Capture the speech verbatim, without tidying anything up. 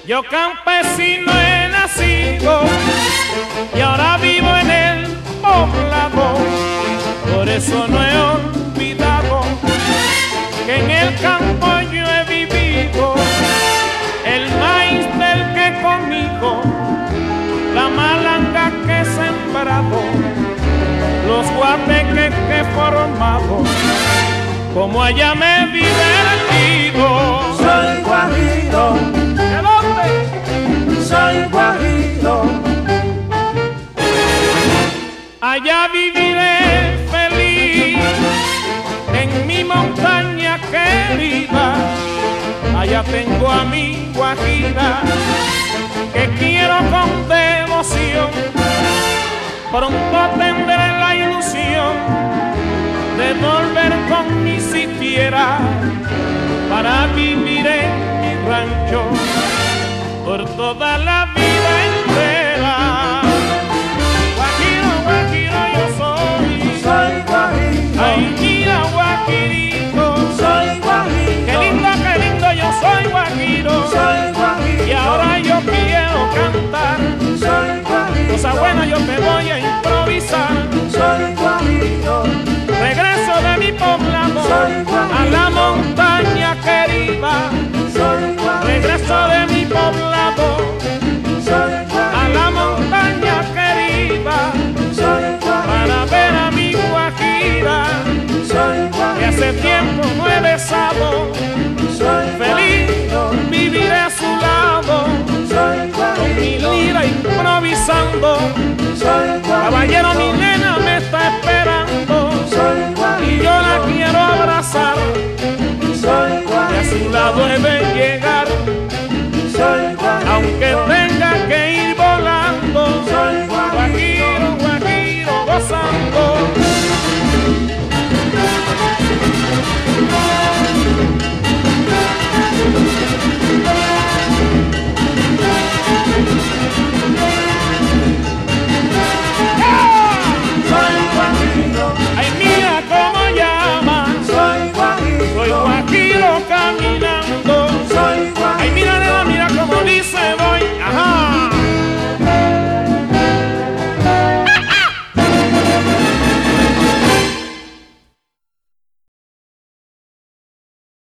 Yo campesino he nacido y ahora vivo en el poblado. Por eso no he olvidado que en el campo yo he vivido. El maíz del que conmigo, la malanga que he sembrado, los guateques que he formado, como allá me he divertido. Soy guajiro, ¿De dónde? soy guajiro, Allá viviré feliz en mi montaña querida. Allá tengo a mi guajira que quiero con devoción. Pronto tendré la ilusión de volver con mi sitiera para vivir en mi rancho por toda la vida entera. Guajiro, guajiro yo soy. soy guajiro, Ay, mira, guajirito. soy guajiro, Qué lindo, qué lindo, yo soy guajiro. soy guajiro, Y ahora yo quiero cantar soy guajiro, cosa buena, yo te voy a improvisar. soy guajiro, Regreso de mi poblado Soy guajiro. a la montaña querida. soy guajiro, Regreso de mi poblado soy a guajiro, la montaña querida soy guajiro, para ver a mi guajira soy que hace guajiro, tiempo no he besado. soy Feliz guajiro, viviré a su lado soy con mi guajiro, lira improvisando. soy Caballero, mi guajiro, nena me está esperando soy y yo la guajiro, quiero abrazar soy y a su guajiro, lado he de llegar.